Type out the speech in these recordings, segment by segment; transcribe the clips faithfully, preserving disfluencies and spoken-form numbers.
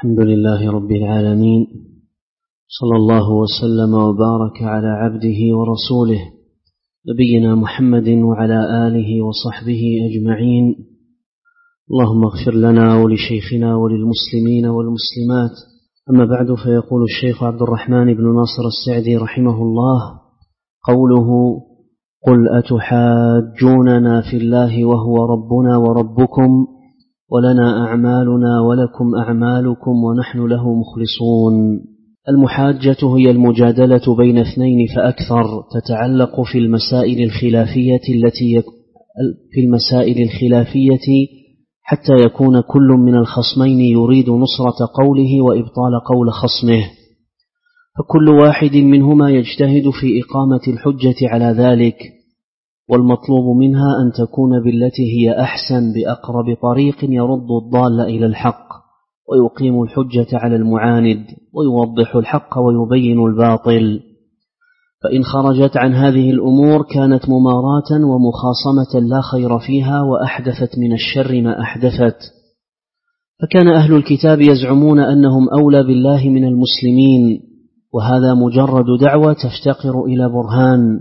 الحمد لله رب العالمين، صلى الله وسلم وبارك على عبده ورسوله نبينا محمد وعلى آله وصحبه أجمعين. اللهم اغفر لنا ولشيخنا وللمسلمين والمسلمات. أما بعد، فيقول الشيخ عبد الرحمن بن ناصر السعدي رحمه الله: قوله قل أتحاجوننا في الله وهو ربنا وربكم ولنا أعمالنا ولكم أعمالكم ونحن له مخلصون. المحاجة هي المجادلة بين اثنين فأكثر، تتعلق في المسائل الخلافية التي في المسائل الخلافية حتى يكون كل من الخصمين يريد نصرة قوله وإبطال قول خصمه، فكل واحد منهما يجتهد في إقامة الحجة على ذلك، والمطلوب منها أن تكون بالتي هي أحسن بأقرب طريق يرد الضال إلى الحق ويقيم الحجة على المعاند ويوضح الحق ويبين الباطل. فإن خرجت عن هذه الأمور كانت مماراة ومخاصمة لا خير فيها، وأحدثت من الشر ما أحدثت. فكان أهل الكتاب يزعمون أنهم أولى بالله من المسلمين، وهذا مجرد دعوة تفتقر إلى برهان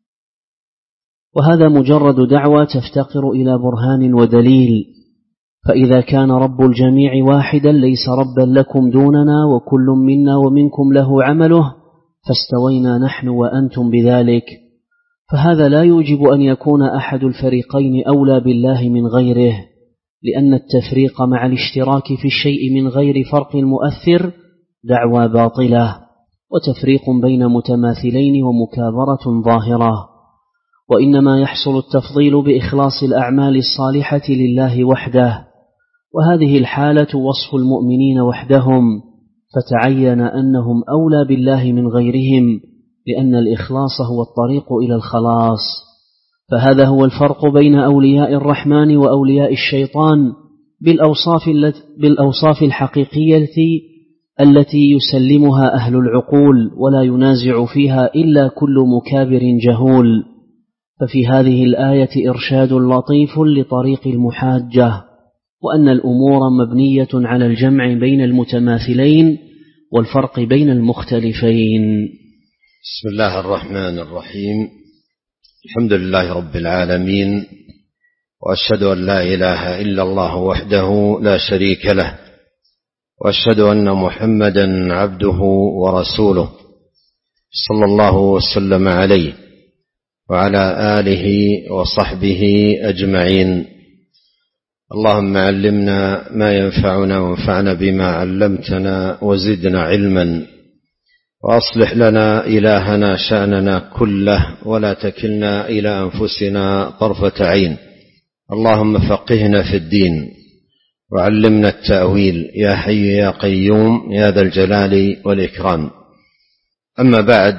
وهذا مجرد دعوة تفتقر إلى برهان ودليل. فإذا كان رب الجميع واحدا ليس ربا لكم دوننا، وكل منا ومنكم له عمله، فاستوينا نحن وأنتم بذلك، فهذا لا يوجب أن يكون أحد الفريقين أولى بالله من غيره، لأن التفريق مع الاشتراك في الشيء من غير فرق مؤثر دعوى باطلة، وتفريق بين متماثلين ومكابرة ظاهرة. وإنما يحصل التفضيل بإخلاص الأعمال الصالحة لله وحده، وهذه الحالة وصف المؤمنين وحدهم، فتعين أنهم أولى بالله من غيرهم، لأن الإخلاص هو الطريق إلى الخلاص. فهذا هو الفرق بين أولياء الرحمن وأولياء الشيطان بالأوصاف, بالأوصاف الحقيقية التي يسلمها أهل العقول ولا ينازع فيها إلا كل مكابر جهول. ففي هذه الآية إرشاد لطيف لطريق المحاجة، وأن الأمور مبنية على الجمع بين المتماثلين والفرق بين المختلفين. بسم الله الرحمن الرحيم. الحمد لله رب العالمين، وأشهد أن لا إله إلا الله وحده لا شريك له، وأشهد أن محمدا عبده ورسوله صلى الله وسلم عليه وعلى آله وصحبه أجمعين. اللهم علمنا ما ينفعنا وانفعنا بما علمتنا وزدنا علما، وأصلح لنا إلهنا شأننا كله، ولا تكلنا إلى أنفسنا طرفة عين. اللهم فقهنا في الدين وعلمنا التأويل، يا حي يا قيوم يا ذا الجلال والإكرام. أما بعد،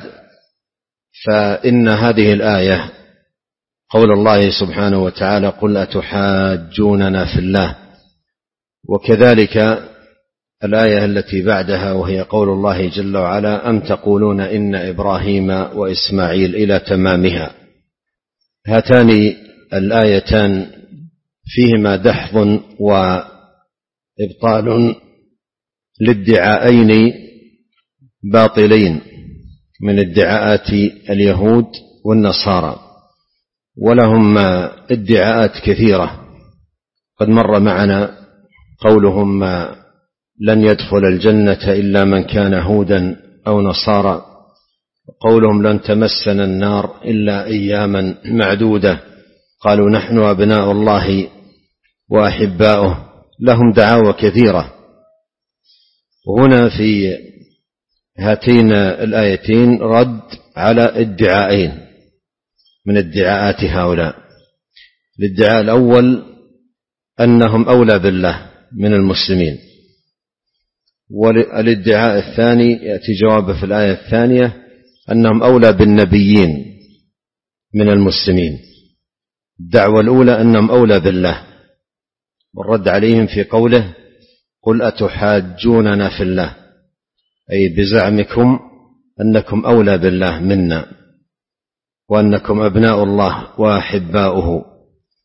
فإن هذه الآية قول الله سبحانه وتعالى: قل أتحاجوننا في الله، وكذلك الآية التي بعدها وهي قول الله جل وعلا: أم تقولون إن إبراهيم وإسماعيل إلى تمامها. هاتان الآيتان فيهما دحض وإبطال لادعاءين باطلين من ادعاءات اليهود والنصارى، ولهم ادعاءات كثيرة قد مر معنا قولهم: لن يدخل الجنة إلا من كان هودا أو نصارى، قولهم: لن تمسنا النار إلا أياما معدودة، قالوا: نحن أبناء الله وأحباؤه. لهم دعاوى كثيرة. وهنا في هاتين الآيتين رد على ادعاءين من ادعاءات هؤلاء. الادعاء الأول أنهم أولى بالله من المسلمين، والادعاء الثاني يأتي جوابه في الآية الثانية أنهم أولى بالنبيين من المسلمين. الدعوة الأولى أنهم أولى بالله، والرد عليهم في قوله: قل أتحاجوننا في الله، أي بزعمكم أنكم أولى بالله منا، وأنكم أبناء الله وأحباؤه،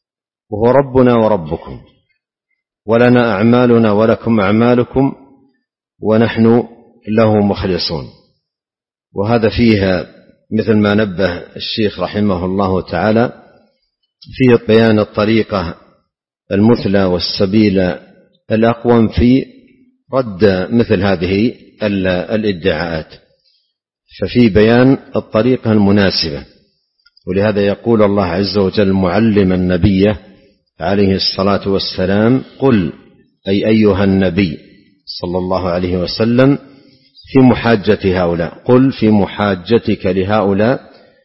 وهو ربنا وربكم، ولنا أعمالنا ولكم أعمالكم ونحن له مخلصون. وهذا فيها مثل ما نبه الشيخ رحمه الله تعالى فيه بيان الطريقة المثلى والسبيل الأقوم في رد مثل هذه الادعاءات، ففي بيان الطريقة المناسبة. ولهذا يقول الله عز وجل معلما النبي عليه الصلاة والسلام: قل أي أيها النبي صلى الله عليه وسلم في محاجة هؤلاء، قل في محاجتك لهؤلاء: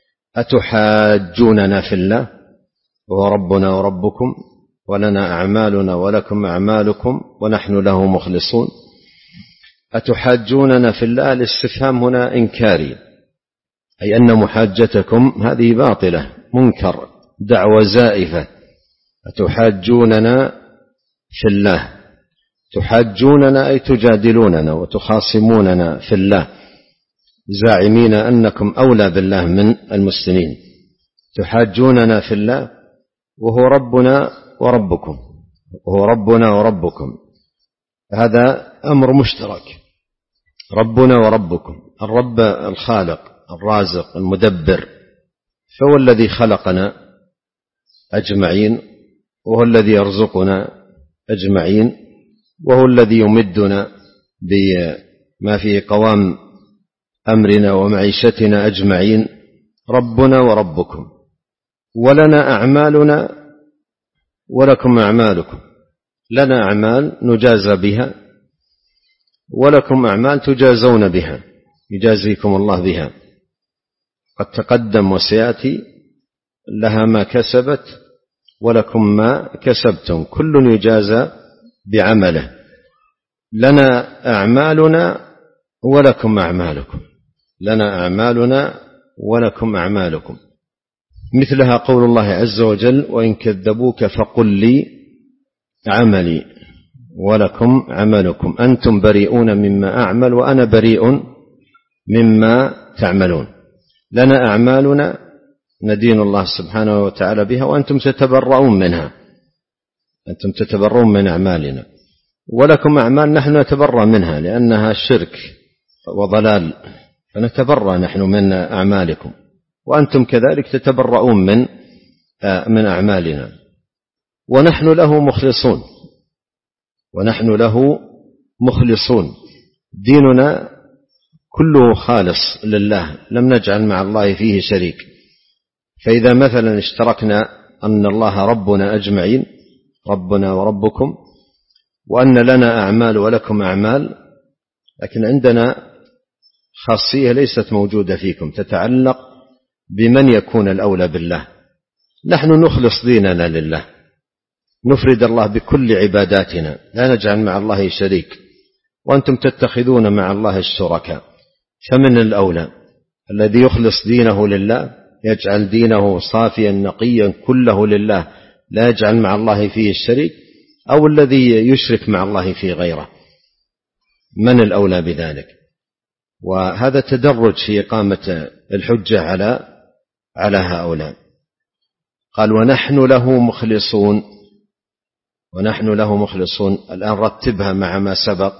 أتحاجوننا في الله وهو ربنا وربكم ولنا أعمالنا ولكم أعمالكم ونحن له مخلصون. أتحاجوننا في الله، الاستفهام هنا إنكاري، أي أن محاجتكم هذه باطلة، منكر، دعوة زائفة. أتحاجوننا في الله، تحاجوننا أي تجادلوننا وتخاصموننا في الله، زاعمين أنكم أولى بالله من المسلمين. تحاجوننا في الله وهو ربنا وربكم، وهو ربنا وربكم، هذا أمر مشترك، ربنا وربكم. الرب الخالق الرازق المدبر، فهو الذي خلقنا أجمعين، وهو الذي يرزقنا أجمعين، وهو الذي يمدنا بما في قوام أمرنا ومعيشتنا أجمعين، ربنا وربكم. ولنا أعمالنا ولكم أعمالكم، لنا أعمال نجازى بها ولكم أعمال تجازون بها، يجازيكم الله بها. قد تقدم وسيأتي: لها ما كسبت ولكم ما كسبتم، كل يجازى بعمله. لنا أعمالنا ولكم أعمالكم، لنا أعمالنا ولكم أعمالكم. مثلها قول الله عز وجل: وإن كذبوك فقل لي عملي ولكم عملكم أنتم بريئون مما أعمل وأنا بريء مما تعملون. لنا أعمالنا ندين الله سبحانه وتعالى بها، وأنتم تتبرؤون منها، أنتم تتبرؤون من أعمالنا. ولكم أعمال نحن نتبرأ منها لأنها شرك وضلال، فنتبرأ نحن من أعمالكم، وأنتم كذلك تتبرؤون من من أعمالنا. ونحن له مخلصون، ونحن له مخلصون، ديننا كله خالص لله، لم نجعل مع الله فيه شريك. فإذا مثلا اشتركنا أن الله ربنا أجمعين، ربنا وربكم، وأن لنا أعمال ولكم أعمال، لكن عندنا خاصية ليست موجودة فيكم تتعلق بمن يكون الأولى بالله. نحن نخلص ديننا لله، نفرد الله بكل عباداتنا، لا نجعل مع الله شريك، وأنتم تتخذون مع الله الشركاء. فمن الأولى الذي يخلص دينه لله، يجعل دينه صافيا نقيا كله لله، لا يجعل مع الله فيه الشريك، أو الذي يشرك مع الله في غيره؟ من الأولى بذلك؟ وهذا تدرج في إقامة الحجة على على هؤلاء. قال: ونحن له مخلصون، ونحن له مخلصون. الآن رتبها مع ما سبق: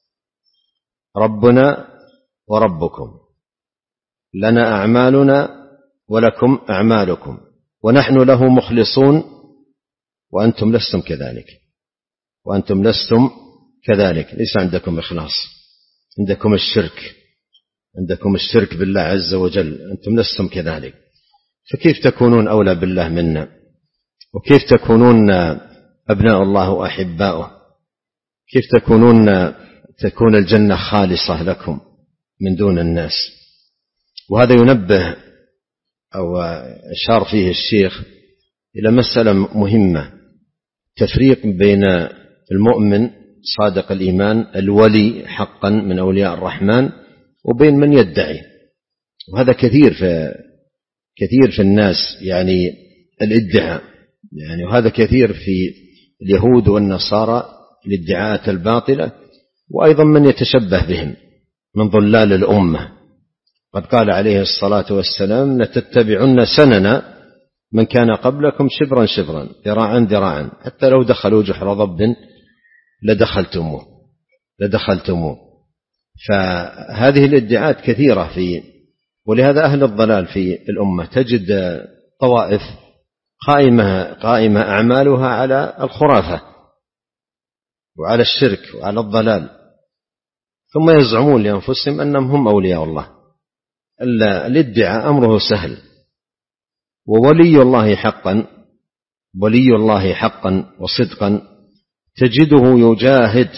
ربنا وربكم، لنا أعمالنا ولكم أعمالكم، ونحن له مخلصون، وأنتم لستم كذلك، وأنتم لستم كذلك، ليس عندكم إخلاص، عندكم الشرك، عندكم الشرك بالله عز وجل، أنتم لستم كذلك. فكيف تكونون أولى بالله منا؟ وكيف تكونون أبناء الله وأحباؤه؟ كيف تكونون تكون الجنة خالصة لكم من دون الناس؟ وهذا ينبه أو أشار فيه الشيخ إلى مسألة مهمة، تفريق بين المؤمن صادق الإيمان الولي حقا من أولياء الرحمن وبين من يدعي. وهذا كثير في كثير في الناس، يعني الادعاء، يعني وهذا كثير في اليهود والنصارى، الادعاءات الباطلة، وأيضا من يتشبه بهم من ضلال الأمة. قد قال عليه الصلاة والسلام: لتتبعن سنن من كان قبلكم شبرا شبرا ذراعا ذراعا حتى لو دخلوا جحر ضب لدخلتموه لدخلتموه فهذه الادعاءات كثيرة في ولهذا أهل الضلال في الأمة تجد طوائف قائمة, قائمة أعمالها على الخرافة وعلى الشرك وعلى الضلال، ثم يزعمون لأنفسهم أنهم هم أولياء الله. الادعاء أمره سهل، وولي الله حقا ولي الله حقا وصدقا تجده يجاهد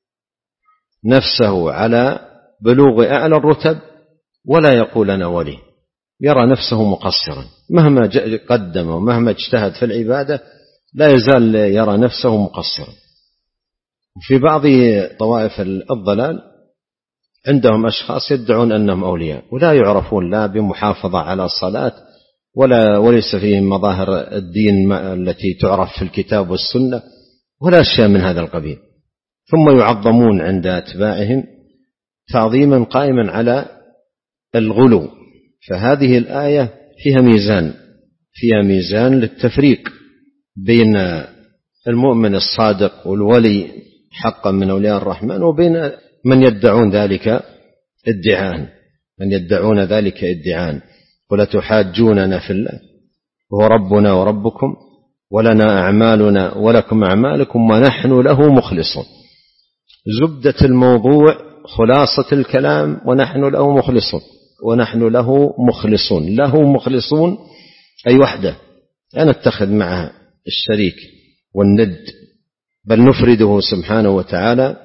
نفسه على بلوغ أعلى الرتب ولا يقول أنا ولي، يرى نفسه مقصرا مهما قدم ومهما اجتهد في العبادة لا يزال يرى نفسه مقصرا. وفي بعض طوائف الضلال عندهم أشخاص يدعون أنهم أولياء ولا يعرفون لا بمحافظة على الصلاة ولا وليس فيهم مظاهر الدين التي تعرف في الكتاب والسنة ولا أشياء من هذا القبيل، ثم يعظمون عند أتباعهم تعظيما قائما على الغلو. فهذه الآية فيها ميزان فيها ميزان للتفريق بين المؤمن الصادق والولي حقا من أولياء الرحمن وبين من يدعون ذلك ادعاء من يدعون ذلك ادعاء ولا تحاجوننا في الله وهو ربنا وربكم ولنا أعمالنا ولكم أعمالكم ونحن له مخلصون. زبدة الموضوع خلاصة الكلام ونحن له مخلصون ونحن له مخلصون له مخلصون أي وحده لا نتخذ معها الشريك والند، بل نفرده سبحانه وتعالى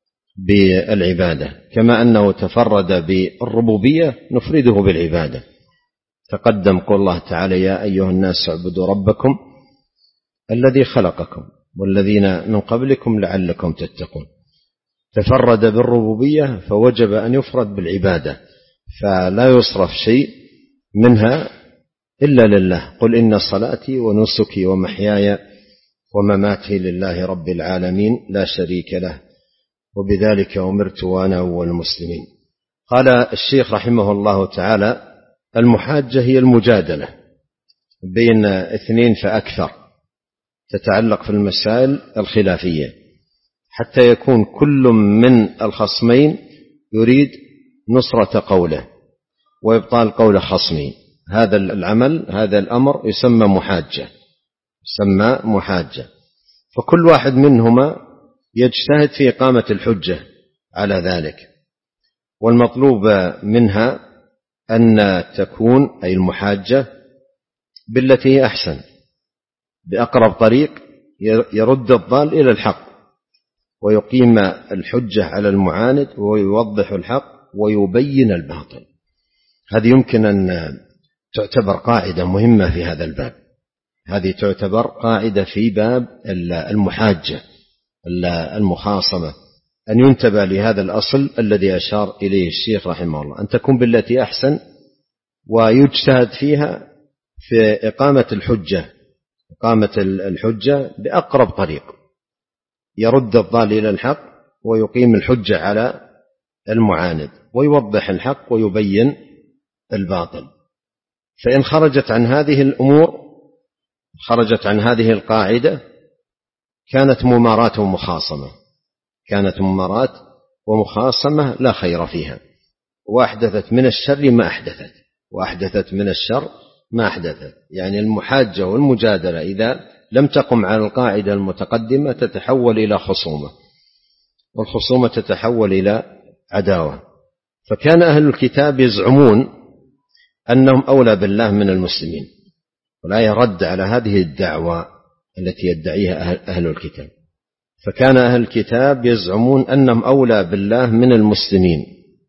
بالعبادة كما أنه تفرد بالربوبية نفرده بالعبادة. تقدم قول الله تعالى يا أيها الناس اعبدوا ربكم الذي خلقكم والذين من قبلكم لعلكم تتقون. تفرد بالربوبية فوجب أن يفرد بالعبادة، فلا يصرف شيء منها إلا لله. قل إن صلاتي ونسكي ومحياي ومماتي لله رب العالمين لا شريك له وبذلك أمرت وأنا أول المسلمين. قال الشيخ رحمه الله تعالى المحاجة هي المجادلة بين اثنين فأكثر تتعلق في المسائل الخلافية حتى يكون كل من الخصمين يريد نصرة قوله وإبطال قول خصمه. هذا العمل هذا الأمر يسمى محاجة يسمى محاجة فكل واحد منهما يجتهد في إقامة الحجة على ذلك، والمطلوب منها أن تكون أي المحاجة بالتي هي أحسن بأقرب طريق يرد الضال إلى الحق ويقيم الحجة على المعاند ويوضح الحق ويبين الباطل. هذه يمكن أن تعتبر قاعدة مهمة في هذا الباب، هذه تعتبر قاعدة في باب المحاجة المخاصمة، أن ينتبه لهذا الأصل الذي أشار إليه الشيخ رحمه الله، أن تكون بالتي أحسن ويجتهد فيها في إقامة الحجة إقامة الحجة بأقرب طريق يرد الضال إلى الحق ويقيم الحجة على المعاند ويوضح الحق ويبين الباطل. فإن خرجت عن هذه الأمور خرجت عن هذه القاعدة كانت ممارات ومخاصمة كانت ممارات ومخاصمة لا خير فيها، وأحدثت من الشر ما أحدثت وأحدثت من الشر ما أحدثت. يعني المحاجة والمجادلة إذا لم تقم على القاعدة المتقدمة تتحول إلى خصومة، والخصومة تتحول إلى عداوة. فكان أهل الكتاب يزعمون أنهم أولى بالله من المسلمين، ولا يرد على هذه الدعوة التي يدعيها أهل الكتاب. فكان أهل الكتاب يزعمون أنهم أولى بالله من المسلمين.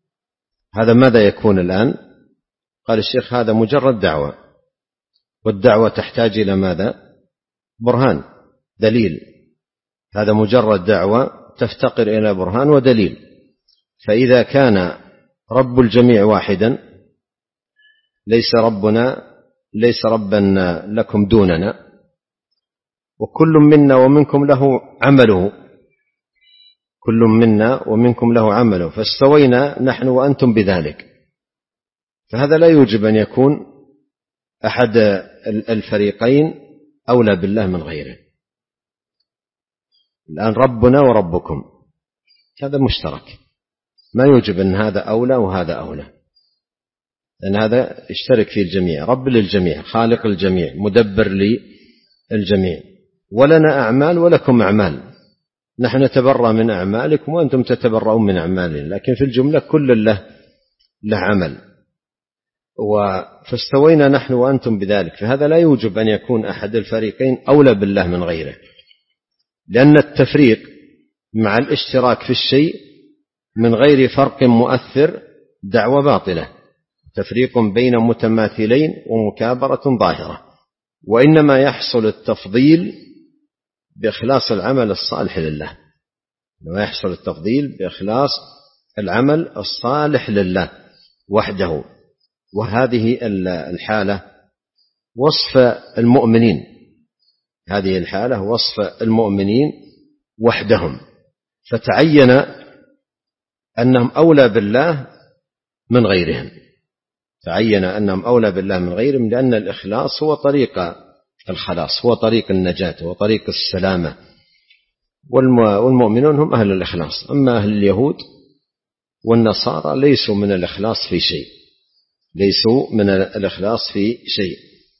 هذا ماذا يكون الآن؟ قال الشيخ هذا مجرد دعوة، والدعوة تحتاج إلى ماذا؟ برهان دليل. هذا مجرد دعوة تفتقر إلى برهان ودليل. فإذا كان رب الجميع واحدا ليس ربنا ليس ربا لكم دوننا، وكل منا ومنكم له عمله كل منا ومنكم له عمله فاستوينا نحن وأنتم بذلك، فهذا لا يوجب أن يكون أحد الفريقين أولى بالله من غيره. الآن ربنا وربكم هذا مشترك، ما يوجب أن هذا أولى وهذا أولى، لأن هذا يشترك فيه الجميع، رب للجميع، خالق الجميع، مدبر للجميع، ولنا أعمال ولكم أعمال، نحن نتبرأ من أعمالكم وأنتم تتبرؤون من أعمالنا، لكن في الجملة كل له له عمل، فاستوينا نحن وأنتم بذلك. فهذا لا يوجب أن يكون أحد الفريقين أولى بالله من غيره، لأن التفريق مع الاشتراك في الشيء من غير فرق مؤثر دعوة باطلة، تفريق بين متماثلين ومكابرة ظاهرة، وإنما يحصل التفضيل بإخلاص العمل الصالح لله، إنما يحصل التفضيل بإخلاص العمل الصالح لله وحده. وهذه الحالة وصف المؤمنين، هذه الحالة وصف المؤمنين وحدهم، فتعين أنهم أولى بالله من غيرهم، تعين أنهم أولى بالله من غيرهم، لأن الإخلاص هو طريق الخلاص، هو طريق النجاة، هو طريق السلامة، والمؤمنون هم أهل الإخلاص. أما أهل اليهود والنصارى ليسوا من الإخلاص في شيء، ليسوا من الإخلاص في شيء.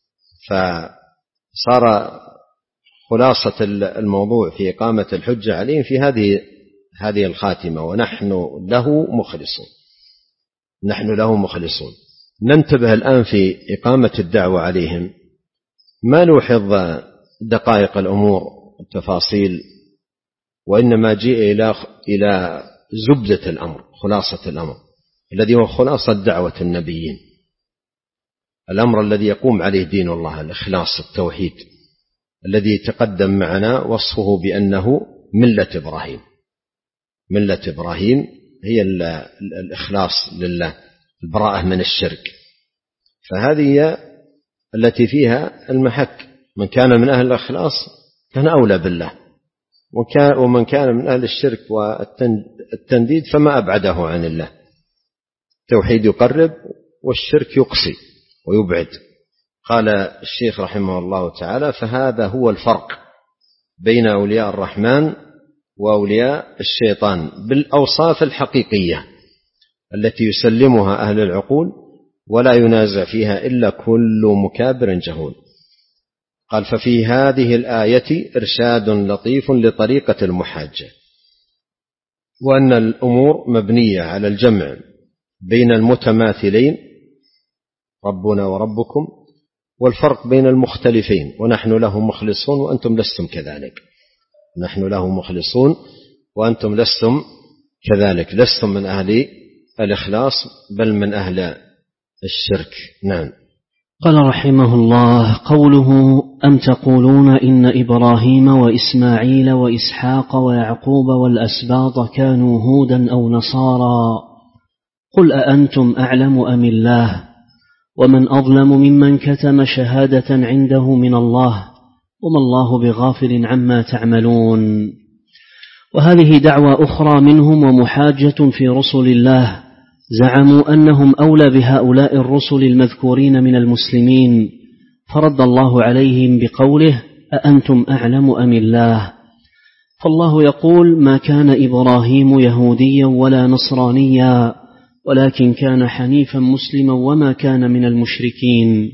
فصار خلاصة الموضوع في إقامة الحجة عليهم في هذه هذه الخاتمة: ونحن له مخلصون، نحن له مخلصون. ننتبه الآن في إقامة الدعوة عليهم، ما نوحظ دقائق الأمور والتفاصيل، وإنما جيء إلى إلى زبدة الأمر، خلاصة الأمر الذي هو خلاصة دعوة النبيين، الأمر الذي يقوم عليه دين الله، الإخلاص، التوحيد، الذي تقدم معنا وصفه بأنه ملة إبراهيم. ملة إبراهيم هي الإخلاص لله، البراءة من الشرك، فهذه التي فيها المحك. من كان من أهل الإخلاص كان أولى بالله، ومن كان من أهل الشرك والتنديد فما أبعده عن الله. التوحيد يقرب والشرك يقصي ويبعد. قال الشيخ رحمه الله تعالى: فهذا هو الفرق بين أولياء الرحمن وأولياء الشيطان بالأوصاف الحقيقية التي يسلمها أهل العقول ولا ينازع فيها إلا كل مكابر جهول. قال: ففي هذه الآية إرشاد لطيف لطريقة المحاجة، وأن الأمور مبنية على الجمع بين المتماثلين ربنا وربكم، والفرق بين المختلفين، ونحن له مخلصون وأنتم لستم كذلك، نحن له مخلصون وأنتم لستم كذلك، لستم من أهل الإخلاص بل من أهل الشرك. نعم. قال رحمه الله: قوله: أم تقولون إن إبراهيم وإسماعيل وإسحاق ويعقوب والأسباط كانوا هودا أو نصارى، قل أأنتم أعلم أم الله؟ ومن أظلم ممن كتم شهادة عنده من الله، وما الله بغافل عما تعملون. وهذه دعوة أخرى منهم ومحاجة في رسل الله، زعموا أنهم أولى بهؤلاء الرسل المذكورين من المسلمين، فرد الله عليهم بقوله: أأنتم أعلم أم الله؟ فالله يقول: ما كان إبراهيم يهوديا ولا نصرانيا، ولكن كان حنيفا مسلما وما كان من المشركين.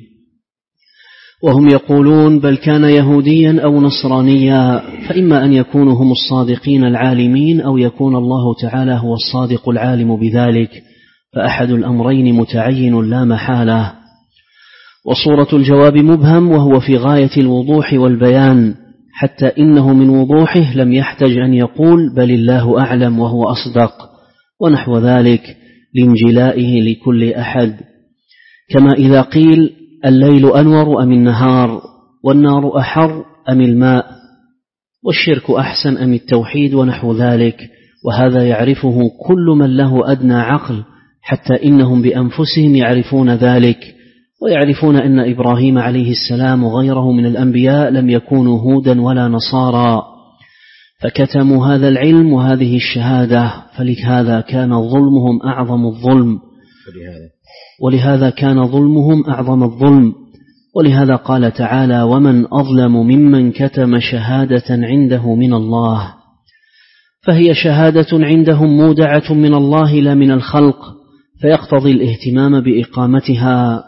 وهم يقولون: بل كان يهوديا أو نصرانيا، فإما أن يكونوا هم الصادقين العالمين، أو يكون الله تعالى هو الصادق العالم بذلك، فأحد الأمرين متعين لا محالة. وصورة الجواب مبهم، وهو في غاية الوضوح والبيان، حتى إنه من وضوحه لم يحتج أن يقول: بل الله أعلم وهو أصدق، ونحو ذلك، لانجلائه لكل أحد. كما إذا قيل: الليل أنور أم النهار، والنار أحر أم الماء، والشرك أحسن أم التوحيد، ونحو ذلك. وهذا يعرفه كل من له أدنى عقل، حتى إنهم بأنفسهم يعرفون ذلك، ويعرفون أن إبراهيم عليه السلام وغيره من الأنبياء لم يكونوا هودا ولا نصارى، فكتموا هذا العلم وهذه الشهادة، فلهذا كان ظلمهم أعظم الظلم ولهذا كان ظلمهم أعظم الظلم ولهذا قال تعالى: ومن أظلم ممن كتم شهادة عنده من الله. فهي شهادة عندهم مودعة من الله لا من الخلق، فيقتضي الاهتمام بإقامتها،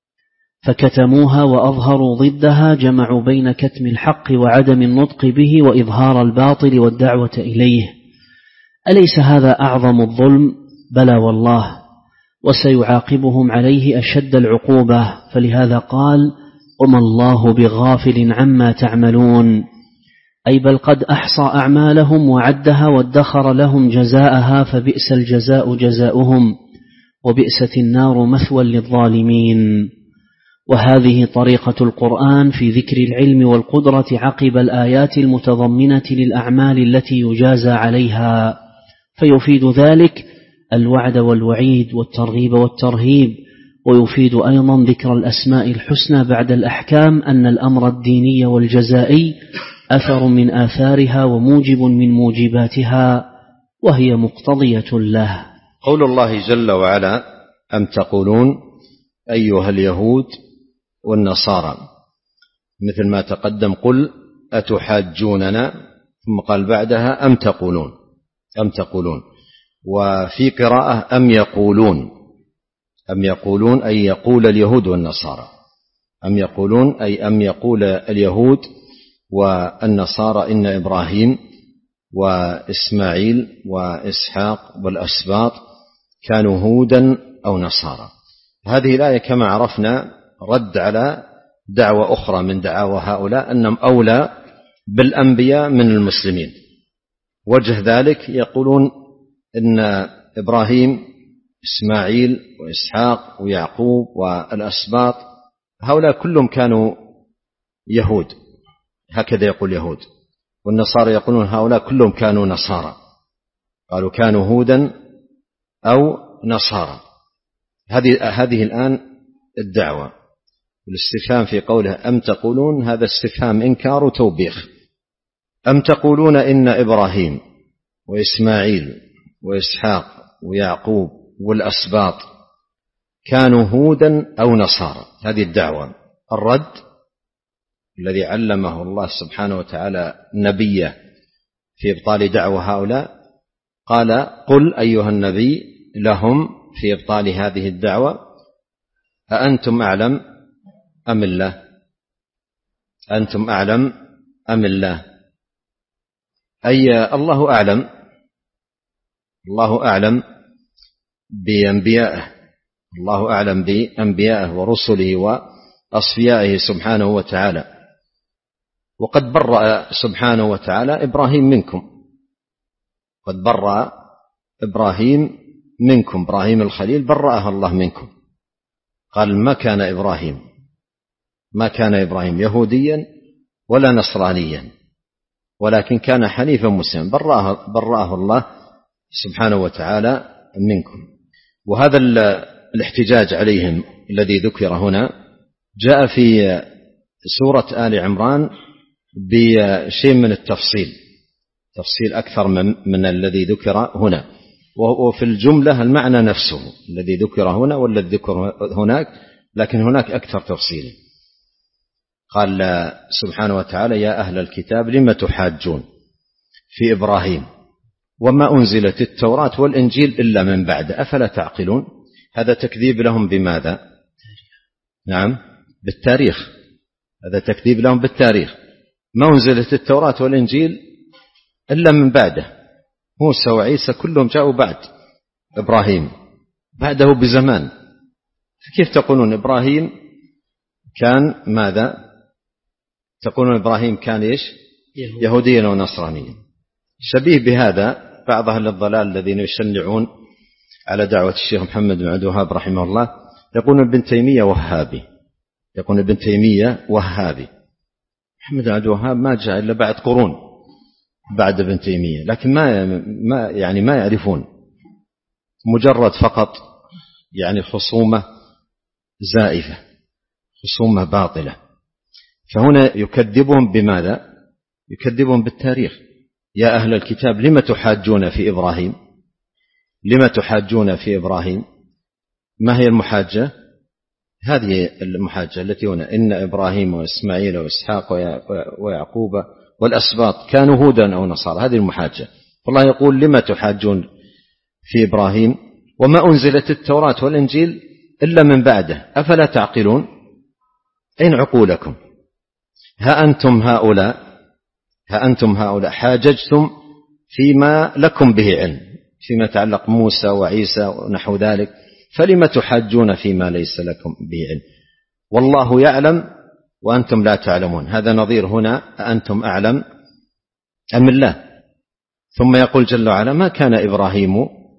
فكتموها وأظهروا ضدها، جمعوا بين كتم الحق وعدم النطق به وإظهار الباطل والدعوة إليه. أليس هذا أعظم الظلم؟ بلى والله، وسيعاقبهم عليه أشد العقوبة، فلهذا قال: وما الله بغافل عما تعملون، أي بل قد أحصى أعمالهم وعدها وادخر لهم جزاءها، فبئس الجزاء جزاؤهم وبئست النار مثوى للظالمين. وهذه طريقة القرآن في ذكر العلم والقدرة عقب الآيات المتضمنة للأعمال التي يجازى عليها، فيفيد ذلك الوعد والوعيد والترغيب والترهيب، ويفيد أيضا ذكر الأسماء الحسنى بعد الأحكام، أن الأمر الديني والجزائي أثر من آثارها وموجب من موجباتها، وهي مقتضية له. قول الله جل وعلا: أم تقولون أيها اليهود والنصارى، مثل ما تقدم: قل أتحاجوننا، ثم قال بعدها: أم تقولون أم تقولون وفي قراءة أم يقولون أم يقولون أي يقول اليهود والنصارى، أم يقولون أي أم يقول اليهود والنصارى إن إبراهيم وإسماعيل وإسحاق والأسباط كانوا هودا أو نصارى. هذه الآية كما عرفنا رد على دعوة أخرى من دعاوى هؤلاء أنهم أولى بالأنبياء من المسلمين. وجه ذلك يقولون إن إبراهيم إسماعيل وإسحاق ويعقوب والأسباط هؤلاء كلهم كانوا يهود، هكذا يقول يهود، والنصارى يقولون هؤلاء كلهم كانوا نصارى، قالوا كانوا هودا أو نصارى. هذه هذه الآن الدعوة. والاستفهام في قوله أم تقولون هذا استفهام إنكار وتوبيخ. أم تقولون إن إبراهيم وإسماعيل وإسحاق ويعقوب والأسباط كانوا هودا أو نصارى. هذه الدعوة. الرد الذي علمه الله سبحانه وتعالى نبيه في إبطال دعوة هؤلاء، قال: قل أيها النبي لهم في إبطال هذه الدعوة: أأنتم أعلم أم الله؟ أنتم أعلم أم الله؟ أي الله أعلم، الله أعلم بأنبيائه، الله أعلم بأنبيائه ورسله وأصفيائه سبحانه وتعالى. وقد برأ سبحانه وتعالى إبراهيم منكم، قد برأ إبراهيم منكم، إبراهيم الخليل برأه الله منكم. قال: ما كان إبراهيم ما كان إبراهيم يهوديا ولا نصرانيا، ولكن كان حنيفا مسلما، برأه, برأه الله سبحانه وتعالى منكم. وهذا الاحتجاج عليهم الذي ذكر هنا جاء في سورة آل عمران بشيء من التفصيل، تفصيل أكثر من, من الذي ذكر هنا، وفي الجملة المعنى نفسه الذي ذكر هنا والذي ذكر هناك، لكن هناك أكثر تفصيلا. قال سبحانه وتعالى: يا أهل الكتاب لم تحاجون في إبراهيم وما أنزلت التوراة والإنجيل إلا من بعد أفلا تعقلون. هذا تكذيب لهم بماذا؟ نعم، بالتاريخ. هذا تكذيب لهم بالتاريخ. ما أنزلت التوراة والإنجيل إلا من بعده، موسى وعيسى كلهم جاءوا بعد إبراهيم، بعده بزمان. كيف تقولون إبراهيم كان ماذا؟ تقولون إبراهيم كان إيش؟ يهوديا ونصرانيا. شبيه بهذا بعض أهل الضلال الذين يشنعون على دعوة الشيخ محمد بن عبد الوهاب رحمه الله، يقولون ابن تيمية وهابي، يقولون ابن تيمية وهابي. محمد بن عبد الوهاب ما جاء إلا بعد قرون بعد ابن تيمية، لكن ما ما يعني ما يعرفون، مجرد فقط يعني خصومة زائفة، خصومة باطلة. فهنا يكذبهم بماذا؟ يكذبهم بالتاريخ. يا أهل الكتاب لم تحاجون في إبراهيم؟ لم تحاجون في إبراهيم؟ ما هي المحاجة؟ هذه المحاجة التي هنا: إن إبراهيم وإسماعيل وإسحاق ويعقوب والأسباط كانوا هودا أو نصارى. هذه المحاجة. والله يقول لما تحاجون في إبراهيم وما أنزلت التوراة والإنجيل إلا من بعده أفلا تعقلون؟ أين عقولكم؟ ها أنتم هؤلاء ها أنتم هؤلاء حاججتم فيما لكم به علم، فيما يتعلق موسى وعيسى ونحو ذلك، فلم تحاجون فيما ليس لكم به علم؟ والله يعلم وأنتم لا تعلمون. هذا نظير هنا أأنتم أعلم أم الله. ثم يقول جل وعلا ما كان إبراهيم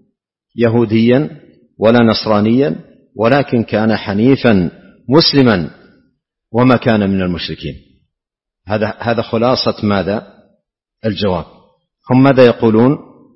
يهوديا ولا نصرانيا ولكن كان حنيفا مسلما وما كان من المشركين. هذا هذا خلاصة ماذا؟ الجواب. هم ماذا يقولون؟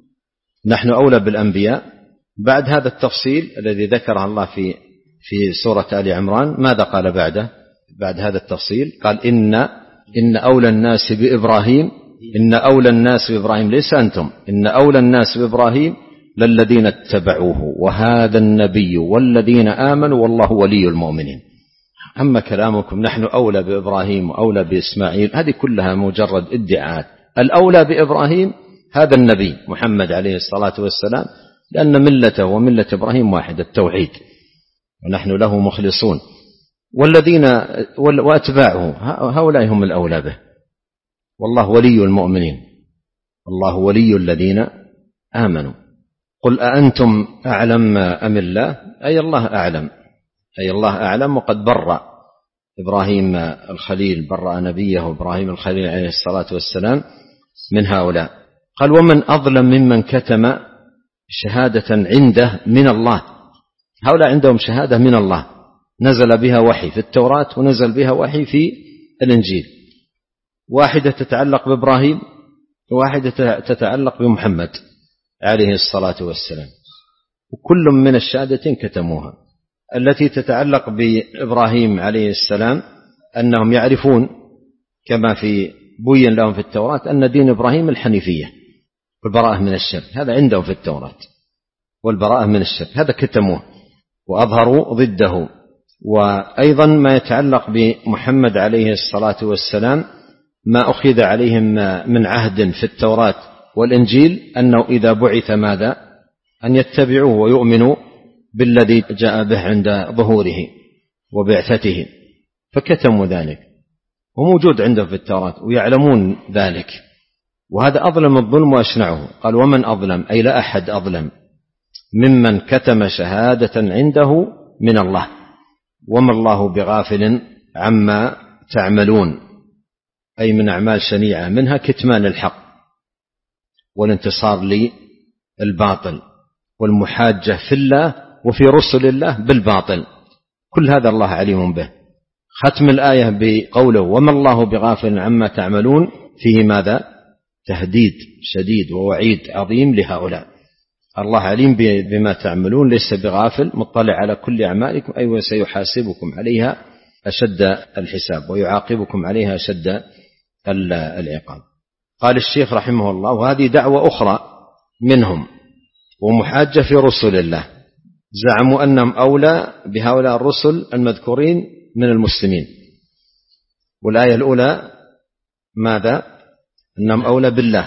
نحن أولى بالأنبياء. بعد هذا التفصيل الذي ذكره الله في في سورة آل عمران ماذا قال بعده؟ بعد هذا التفصيل قال إن إن أولى الناس بإبراهيم إن أولى الناس بإبراهيم ليس أنتم، إن أولى الناس بإبراهيم للذين اتبعوه وهذا النبي والذين آمنوا والله ولي المؤمنين. أما كلامكم نحن أولى بإبراهيم وأولى بإسماعيل هذه كلها مجرد ادعاءات. الأولى بإبراهيم هذا النبي محمد عليه الصلاة والسلام، لأن ملته وملة إبراهيم واحد التوحيد ونحن له مخلصون، والذين وأتباعه هؤلاء هم الأولى به، والله ولي المؤمنين والله ولي الذين آمنوا. قل أأنتم أعلم أم الله؟ أي الله أعلم أي الله أعلم وقد برأ إبراهيم الخليل برأ نبيه إبراهيم الخليل عليه الصلاة والسلام من هؤلاء. قال ومن أظلم ممن كتم شهادة عنده من الله. هؤلاء عندهم شهادة من الله نزل بها وحي في التوراة ونزل بها وحي في الإنجيل، واحدة تتعلق بإبراهيم وواحدة تتعلق بمحمد عليه الصلاة والسلام، وكل من الشهادتين كتموها. التي تتعلق بإبراهيم عليه السلام أنهم يعرفون كما في بين لهم في التوراة أن دين إبراهيم الحنيفية والبراءة من الشرك، هذا عندهم في التوراة والبراءة من الشرك، هذا كتموه وأظهروا ضده. وأيضا ما يتعلق بمحمد عليه الصلاة والسلام ما أخذ عليهم من عهد في التوراة والإنجيل أنه إذا بعث ماذا؟ أن يتبعوه ويؤمنوا بالذي جاء به عند ظهوره وبعثته، فكتموا ذلك وموجود عندهم في التوراة ويعلمون ذلك، وهذا أظلم الظلم وأشنعه. قال ومن أظلم أي لا أحد أظلم ممن كتم شهادة عنده من الله وما الله بغافل عما تعملون، أي من أعمال شنيعة منها كتمان الحق والانتصار للباطل والمحاجة في الله وفي رسل الله بالباطل، كل هذا الله عليم به. ختم الآية بقوله وما الله بغافل عما تعملون فيه ماذا؟ تهديد شديد ووعيد عظيم لهؤلاء. الله عليم بما تعملون ليس بغافل، مطلع على كل أعمالكم، أي وسيحاسبكم عليها أشد الحساب ويعاقبكم عليها أشد العقاب. قال الشيخ رحمه الله وهذه دعوة أخرى منهم ومحاجة في رسل الله، زعموا أنهم أولى بهؤلاء الرسل المذكورين من المسلمين. والآية الأولى ماذا؟ أنهم أولى بالله.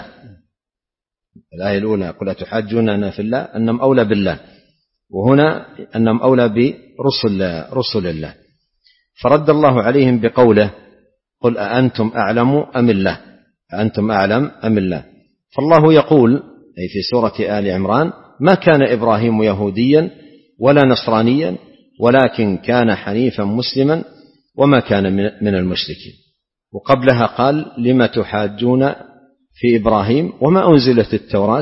الآية الأولى قل أتحاجوننا في الله أنهم أولى بالله، وهنا أنهم أولى برسل رسل الله. فرد الله عليهم بقوله قل أأنتم أعلم أم الله أأنتم أعلم أم الله. فالله يقول أي في سورة آل عمران ما كان إبراهيم يهوديا ولا نصرانيا ولكن كان حنيفا مسلما وما كان من المشركين. وقبلها قال لما تحاجون في إبراهيم وما أنزلت التوراة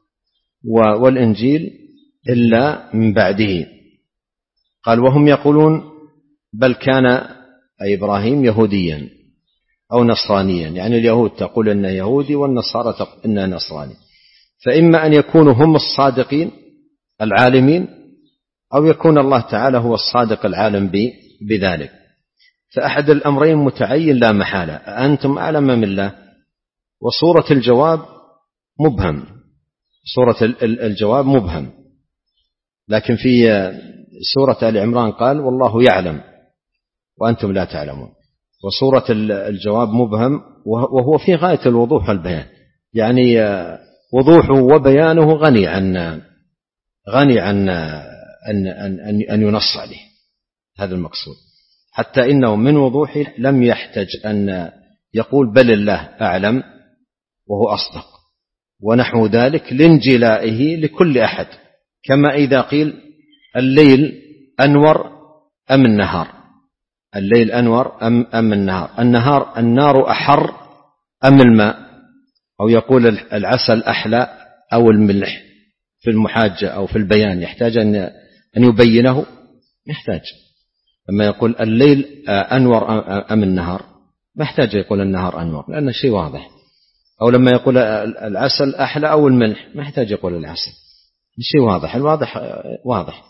والإنجيل إلا من بعده. قال وهم يقولون بل كان أي إبراهيم يهوديا أو نصرانيا، يعني اليهود تقول إنه يهودي والنصارى تقول إنه نصراني، فإما أن يكونوا هم الصادقين العالمين أو يكون الله تعالى هو الصادق العالم بذلك، فأحد الأمرين متعين لا محالة. أنتم أعلم من الله، وصورة الجواب مبهم، صورة الجواب مبهم، لكن في سورة آل عمران قال والله يعلم وأنتم لا تعلمون، وصورة الجواب مبهم وهو في غاية الوضوح والبيان، يعني وضوحه وبيانه غني عن غني عن أن, أن, أن ينص عليه. هذا المقصود. حتى إنه من وضوحه لم يحتج أن يقول بل الله أعلم وهو أصدق ونحو ذلك لانجلائه لكل أحد، كما إذا قيل الليل أنور أم النهار، الليل أنور أم, أم النهار، النهار النار أحر أم الماء، أو يقول العسل أحلى أو الملح في المحاجة أو في البيان، يحتاج أن يبينه؟ يحتاج. لما يقول الليل أنور أم النهار ما يحتاج يقول النهار أنور لأن الشيء واضح. أو لما يقول العسل أحلى أو الملح ما يحتاج يقول العسل، الشيء واضح، الواضح واضح.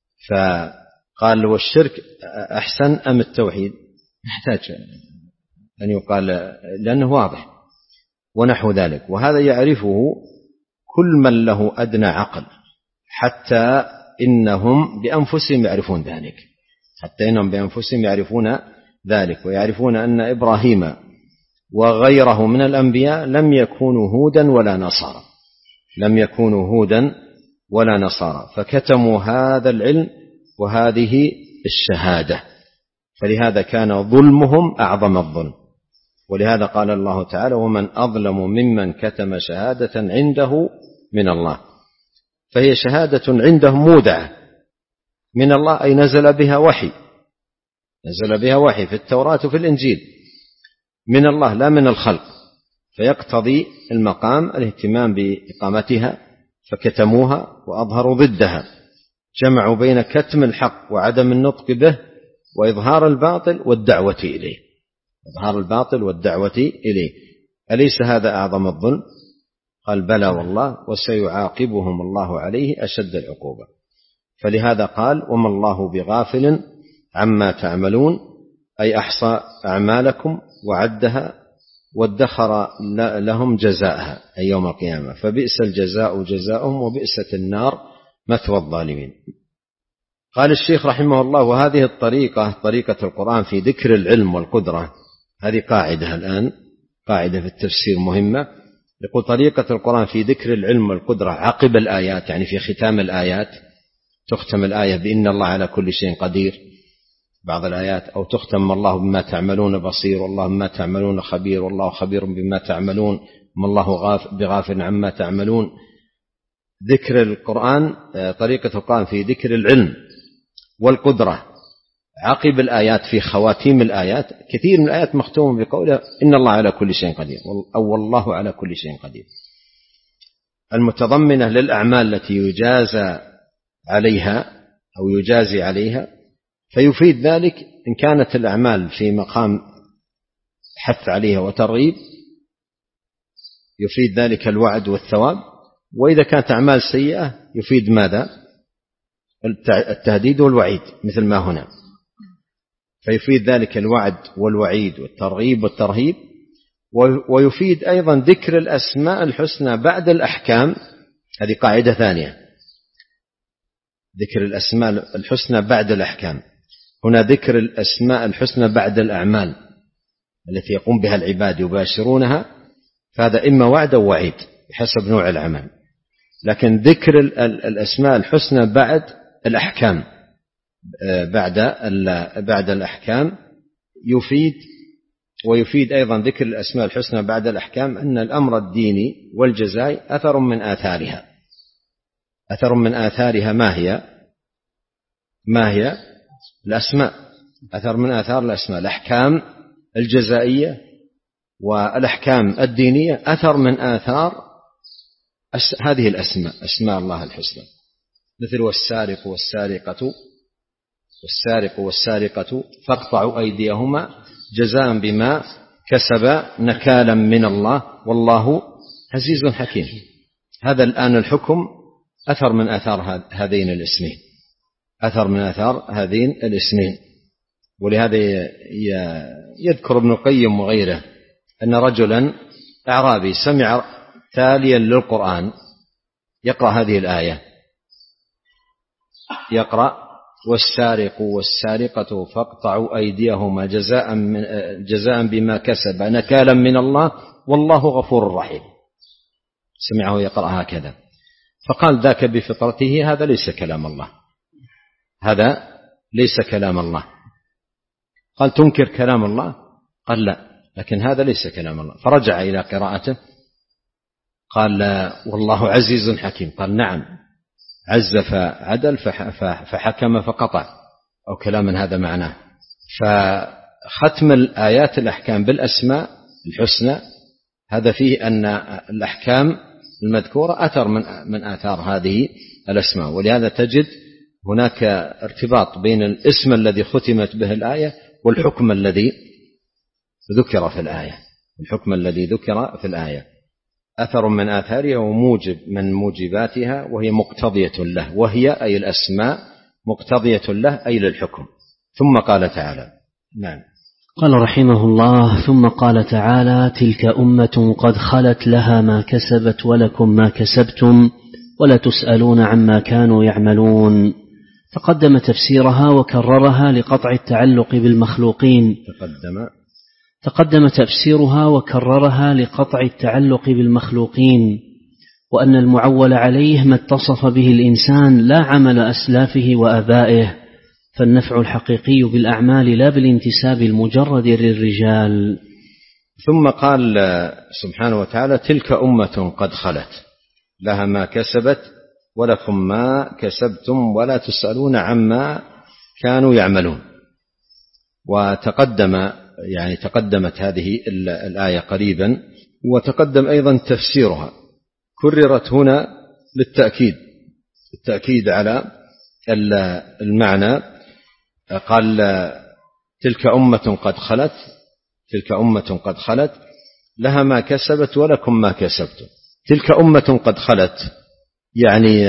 فقال والشرك أحسن أم التوحيد، يحتاج أن يقال لأنه واضح ونحو ذلك. وهذا يعرفه كل من له أدنى عقل، حتى إنهم بأنفسهم يعرفون ذلك، حتى إنهم بأنفسهم يعرفون ذلك، ويعرفون أن إبراهيم وغيره من الأنبياء لم يكونوا هودا ولا نصارى، لم يكونوا هودا ولا نصارى، فكتموا هذا العلم وهذه الشهادة، فلهذا كان ظلمهم أعظم الظلم. ولهذا قال الله تعالى ومن أظلم ممن كتم شهادة عنده من الله. فهي شهادة عندهم مودعة من الله، أي نزل بها وحي، نزل بها وحي في التوراة وفي الإنجيل من الله لا من الخلق، فيقتضي المقام الاهتمام بإقامتها، فكتموها وأظهروا ضدها، جمعوا بين كتم الحق وعدم النطق به وإظهار الباطل والدعوة إليه، إظهار الباطل والدعوة إليه. أليس هذا أعظم الظلم؟ قال بلى والله وسيعاقبهم الله عليه أشد العقوبة. فلهذا قال وما الله بغافل عما تعملون، أي أحصى أعمالكم وعدها وادخر لهم جزاءها أي يوم القيامة، فبئس الجزاء جزاؤهم وبئست النار مثوى الظالمين. قال الشيخ رحمه الله وهذه الطريقة طريقة القرآن في ذكر العلم والقدرة، هذه قاعدة الآن، قاعدة في التفسير مهمة، يقول طريقة القرآن في ذكر العلم والقدرة عقب الآيات، يعني في ختام الآيات، تختم الآية بإن الله على كل شيء قدير بعض الآيات، أو تختم الله بما تعملون بصير والله بما تعملون خبير والله خبير بما تعملون وما الله بغافل عما تعملون. ذكر القرآن طريقة القرآن في ذكر العلم والقدرة عقب الآيات في خواتيم الآيات، كثير من الآيات مختوم بقوله إن الله على كل شيء قدير أو والله على كل شيء قدير، المتضمنة للأعمال التي يجازى عليها أو يجازي عليها. فيفيد ذلك إن كانت الأعمال في مقام حث عليها وترغيب يفيد ذلك الوعد والثواب، وإذا كانت أعمال سيئة يفيد ماذا؟ التهديد والوعيد مثل ما هنا. فيفيد ذلك الوعد والوعيد والترغيب والترهيب. ويفيد أيضا ذكر الأسماء الحسنى بعد الأحكام، هذه قاعدة ثانية، ذكر الأسماء الحسنى بعد الأحكام. هنا ذكر الأسماء الحسنى بعد الأعمال التي يقوم بها العباد يباشرونها، فهذا إما وعد أو وعيد بحسب نوع العمل. لكن ذكر الأسماء الحسنى بعد الأحكام بعد بعد الأحكام يفيد. ويفيد أيضا ذكر الأسماء الحسنى بعد الأحكام أن الأمر الديني والجزائي أثر من آثارها، أثر من آثارها ما هي؟ ما هي؟ الأسماء، أثر من آثار الأسماء. الأحكام الجزائية والأحكام الدينية أثر من آثار هذه الأسماء، أسماء الله الحسنى، مثل والسارق والسارقة والسارق والسارقة فاقطعوا أيديهما جزاء بما كسب نكالا من الله والله عزيز حكيم. هذا الآن الحكم أثر من آثار هذين الاسمين، أثر من آثار هذين الاسمين. ولهذا يذكر ابن القيم وغيره أن رجلا أعرابي سمع تاليا للقرآن يقرأ هذه الآية، يقرأ والسارق والسارقة فاقطعوا أيديهما جزاء, من جزاء بما كسب نكالا من الله والله غفور رحيم. سمعه يقرأ هكذا، فقال ذاك بفطرته هذا ليس كلام الله، هذا ليس كلام الله. قال تنكر كلام الله؟ قال لا، لكن هذا ليس كلام الله. فرجع إلى قراءته قال والله عزيز حكيم. قال نعم، عز فعدل فحكم فقطع، أو كلاما هذا معناه. فختم الآيات الأحكام بالأسماء الحسنى هذا فيه أن الأحكام المذكورة أثر من من آثار هذه الأسماء، ولهذا تجد هناك ارتباط بين الاسم الذي ختمت به الآية والحكم الذي ذكر في الآية. الحكم الذي ذكر في الآية أثر من آثارها وموجب من موجباتها، وهي مقتضية له، وهي أي الأسماء مقتضية له أي للحكم. ثم قال تعالى نعم. قال رحمه الله: ثم قال تعالى: تلك أمة قد خلت لها ما كسبت ولكم ما كسبتم ولا تسألون عما كانوا يعملون. تقدم تفسيرها وكررها لقطع التعلق بالمخلوقين. تقدم تقدم تفسيرها وكررها لقطع التعلق بالمخلوقين، وأن المعول عليه ما اتصف به الإنسان لا عمل أسلافه وآبائه، فالنفع الحقيقي بالأعمال لا بالانتساب المجرد للرجال. ثم قال سبحانه وتعالى: تلك أمة قد خلت لها ما كسبت ولكم ما كسبتم ولا تسألون عما كانوا يعملون. وتقدم يعني تقدمت هذه الآية قريبا، وتقدم أيضا تفسيرها، كررت هنا للتأكيد التأكيد على المعنى. قال تلك أمة قد خلت تلك أمة قد خلت لها ما كسبت ولكم ما كسبتم. تلك أمة قد خلت يعني،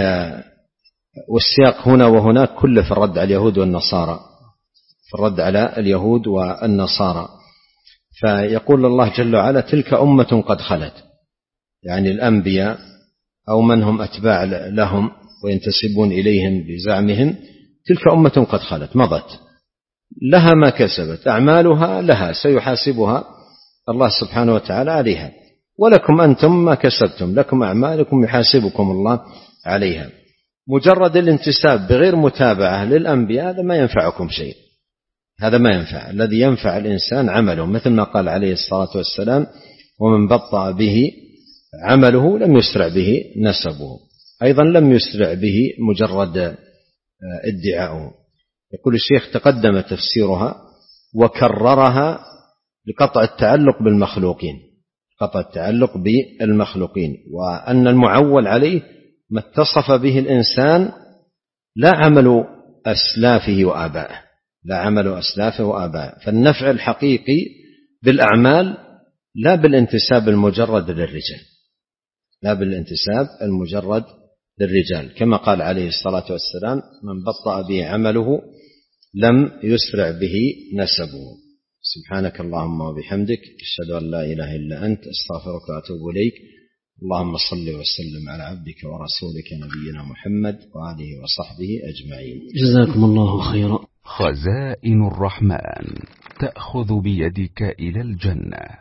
والسياق هنا وهناك كله في الرد على اليهود والنصارى، في الرد على اليهود والنصارى. فيقول الله جل وعلا: تلك أمة قد خلت، يعني الأنبياء أو من هم أتباع لهم وينتسبون إليهم بزعمهم، تلك أمة قد خلت مضت، لها ما كسبت، أعمالها لها سيحاسبها الله سبحانه وتعالى عليها، ولكم أنتم ما كسبتم، لكم أعمالكم يحاسبكم الله عليها. مجرد الانتساب بغير متابعة للأنبياء هذا ما ينفعكم شيء، هذا ما ينفع. الذي ينفع الإنسان عمله، مثل ما قال عليه الصلاة والسلام: ومن بطأ به عمله لم يسرع به نسبه. أيضا لم يسرع به مجرد ادعاؤه. يقول الشيخ: تقدم تفسيرها وكررها لقطع التعلق بالمخلوقين قطع التعلق بالمخلوقين وأن المعول عليه ما اتصف به الإنسان لا عمل أسلافه وآبائه لا عمل أسلافه وآبائه فالنفع الحقيقي بالأعمال لا بالانتساب المجرد للرجال لا بالانتساب المجرد للرجال كما قال عليه الصلاة والسلام: من بطأ به عمله لم يسرع به نسبه. سبحانك اللهم وبحمدك، أشهد أن لا إله إلا أنت، أستغفرك وأتوب إليك. اللهم صل وسلم على عبدك ورسولك نبينا محمد وآله وصحبه أجمعين. جزاكم الله خيرا. خزائن الرحمن تأخذ بيدك إلى الجنة.